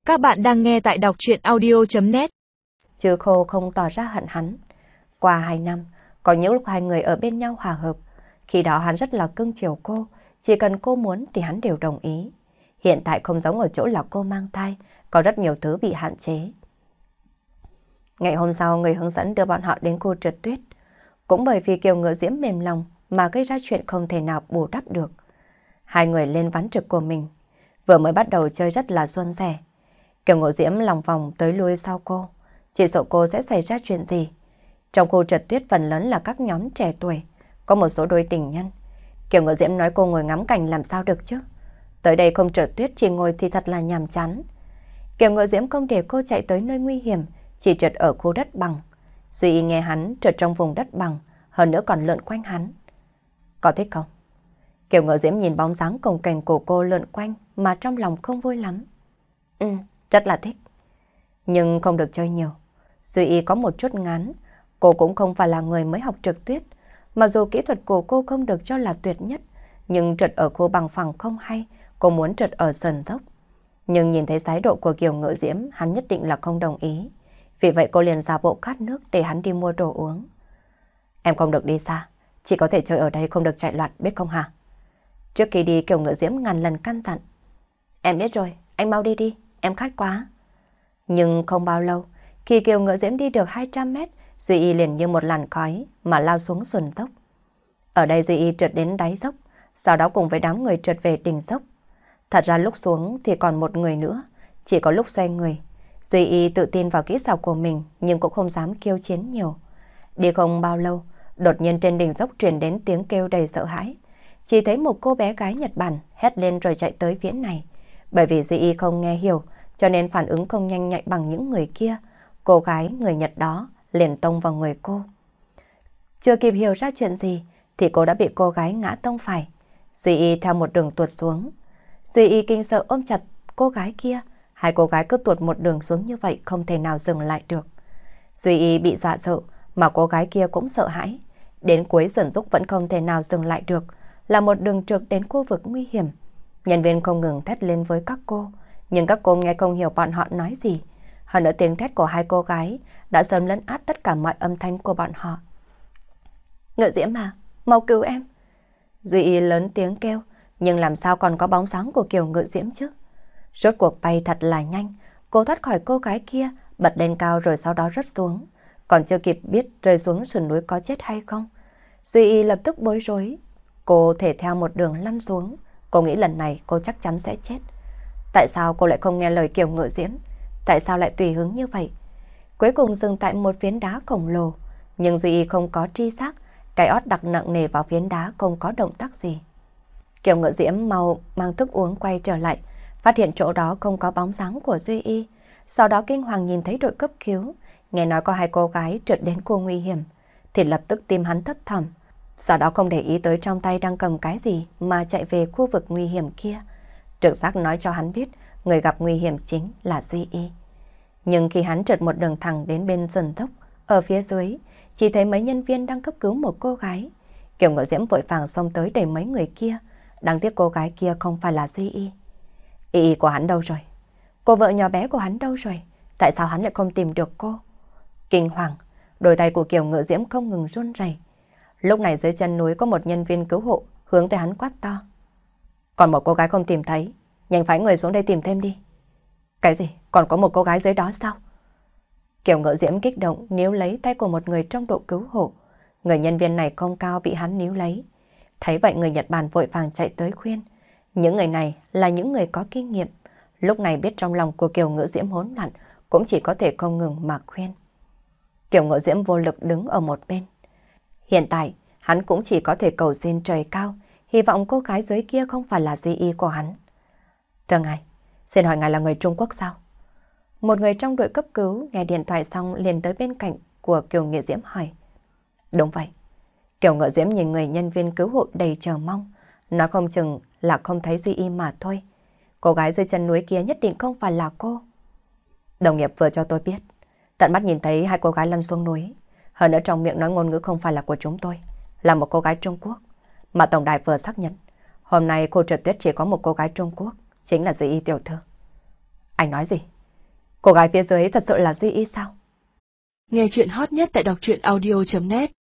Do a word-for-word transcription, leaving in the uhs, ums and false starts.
Các bạn đang nghe tại đọc truyện audio chấm net. Chứ cô không tỏ ra hận hắn. Qua hai năm, có những lúc hai người ở bên nhau hòa hợp. Khi đó hắn rất là cưng chiều cô, chỉ cần cô muốn thì hắn đều đồng ý. Hiện tại không giống ở chỗ là cô mang thai, có rất nhiều thứ bị hạn chế. Ngày hôm sau, người hướng dẫn đưa bọn họ đến khu trượt tuyết. Cũng bởi vì Kiều Ngựa Diễm mềm lòng mà gây ra chuyện không thể nào bù đắp được. Hai người lên ván trượt của mình, vừa mới bắt đầu chơi rất là suôn sẻ. Kiều Ngộ Diễm lòng vòng tới lui sau cô, chỉ sợ cô sẽ xảy ra chuyện gì. Trong khu trượt tuyết phần lớn là các nhóm trẻ tuổi, có một số đôi tình nhân. Kiều Ngộ Diễm nói cô ngồi ngắm cảnh làm sao được chứ. Tới đây không trượt tuyết chỉ ngồi thì thật là nhàm chán. Kiều Ngộ Diễm không để cô chạy tới nơi nguy hiểm, chỉ trượt ở khu đất bằng. Duy Y nghe hắn trượt trong vùng đất bằng, hơn nữa còn lượn quanh hắn. Có thích không? Kiều Ngộ Diễm nhìn bóng dáng cồng kềnh của cô lượn quanh mà trong lòng không vui lắm. Ừ, rất là thích. Nhưng không được chơi nhiều. Duy Y có một chút ngán. Cô cũng không phải là người mới học trượt tuyết. Mặc dù kỹ thuật của cô không được cho là tuyệt nhất, nhưng trượt ở khu bằng phẳng không hay. Cô muốn trượt ở sườn dốc. Nhưng nhìn thấy thái độ của Kiều Ngộ Diễm, hắn nhất định là không đồng ý. Vì vậy cô liền giả bộ khát nước để hắn đi mua đồ uống. Em không được đi xa, chỉ có thể chơi ở đây, không được chạy loạn, biết không hả? Trước khi đi, Kiều Ngộ Diễm ngàn lần căn dặn. Em biết rồi, anh mau đi đi, em khát quá. Nhưng không bao lâu, khi Kiều Ngộ Diễm đi được hai trăm mét, Duy Y liền như một làn khói mà lao xuống sườn dốc. Ở đây Duy Y trượt đến đáy dốc, sau đó cùng với đám người trượt về đỉnh dốc. Thật ra lúc xuống thì còn một người nữa, chỉ có lúc xoay người. Duy Y tự tin vào kỹ xảo của mình nhưng cũng không dám kêu chiến nhiều. Đi không bao lâu, đột nhiên trên đỉnh dốc truyền đến tiếng kêu đầy sợ hãi. Chỉ thấy một cô bé gái Nhật Bản hét lên rồi chạy tới phía này. Bởi vì Duy Y không nghe hiểu, cho nên phản ứng không nhanh nhạy bằng những người kia. Cô gái người Nhật đó liền tông vào người cô. Chưa kịp hiểu ra chuyện gì thì cô đã bị cô gái ngã tông phải. Duy Y theo một đường tuột xuống. Duy Y kinh sợ ôm chặt cô gái kia. Hai cô gái cứ tuột một đường xuống như vậy không thể nào dừng lại được. Duy Y bị dọa sợ mà cô gái kia cũng sợ hãi. Đến cuối sườn dốc vẫn không thể nào dừng lại được. Là một đường trượt đến khu vực nguy hiểm. Nhân viên không ngừng thét lên với các cô, nhưng các cô nghe không hiểu bọn họ nói gì. Hơn nữa tiếng thét của hai cô gái đã sớm lấn át tất cả mọi âm thanh của bọn họ. Ngự Diễm à, mau cứu em. Duy Y lớn tiếng kêu, nhưng làm sao còn có bóng dáng của Kiều Ngự Diễm chứ? Rốt cuộc bay thật là nhanh, cô thoát khỏi cô gái kia, bật lên cao rồi sau đó rớt xuống. Còn chưa kịp biết rơi xuống sườn núi có chết hay không, Duy Y lập tức bối rối. Cô thể theo một đường lăn xuống. Cô nghĩ lần này cô chắc chắn sẽ chết. Tại sao cô lại không nghe lời Kiều Ngự Diễm? Tại sao lại tùy hứng như vậy? Cuối cùng dừng tại một phiến đá khổng lồ. Nhưng Duy Y không có tri giác. Cái ót đặt nặng nề vào phiến đá không có động tác gì. Kiều Ngự Diễm mau mang thức uống quay trở lại. Phát hiện chỗ đó không có bóng dáng của Duy Y. Sau đó kinh hoàng nhìn thấy đội cấp cứu. Nghe nói có hai cô gái trượt đến khu nguy hiểm. Thì lập tức tim hắn thấp thỏm. Sau đó không để ý tới trong tay đang cầm cái gì mà chạy về khu vực nguy hiểm kia. Trực giác nói cho hắn biết người gặp nguy hiểm chính là Duy Y. Nhưng khi hắn trượt một đường thẳng đến bên sườn dốc, ở phía dưới, chỉ thấy mấy nhân viên đang cấp cứu một cô gái. Kiều Ngự Diễm vội vàng xông tới đẩy mấy người kia. Đáng tiếc cô gái kia không phải là Duy Y. Y Y của hắn đâu rồi? Cô vợ nhỏ bé của hắn đâu rồi? Tại sao hắn lại không tìm được cô? Kinh hoàng, đôi tay của Kiều Ngự Diễm không ngừng run rẩy. Lúc này dưới chân núi có một nhân viên cứu hộ hướng tới hắn quát to. Còn một cô gái không tìm thấy, nhanh phái người xuống đây tìm thêm đi. Cái gì? Còn có một cô gái dưới đó sao? Kiều Ngự Diễm kích động níu lấy tay của một người trong đội cứu hộ. Người nhân viên này không cao bị hắn níu lấy. Thấy vậy người Nhật Bản vội vàng chạy tới khuyên. Những người này là những người có kinh nghiệm. Lúc này biết trong lòng của Kiều Ngự Diễm hỗn loạn cũng chỉ có thể không ngừng mà khuyên. Kiều Ngự Diễm vô lực đứng ở một bên. Hiện tại, hắn cũng chỉ có thể cầu xin trời cao, hy vọng cô gái dưới kia không phải là Duy Y của hắn. Thưa ngài, xin hỏi ngài là người Trung Quốc sao? Một người trong đội cấp cứu nghe điện thoại xong liền tới bên cạnh của Kiều Ngự Diễm hỏi. Đúng vậy. Kiều Ngự Diễm nhìn người nhân viên cứu hộ đầy chờ mong, nói không chừng là không thấy Duy Y mà thôi. Cô gái dưới chân núi kia nhất định không phải là cô. Đồng nghiệp vừa cho tôi biết, tận mắt nhìn thấy hai cô gái lăn xuống núi. Hơn nữa trong miệng nói ngôn ngữ không phải là của chúng tôi, là một cô gái Trung Quốc. Mà tổng đài vừa xác nhận, hôm nay khu trượt tuyết chỉ có một cô gái Trung Quốc, chính là Duy Y tiểu thư. Anh nói gì? Cô gái phía dưới thật sự là Duy Y sao? Nghe chuyện hot nhất tại đọc truyện audio chấm net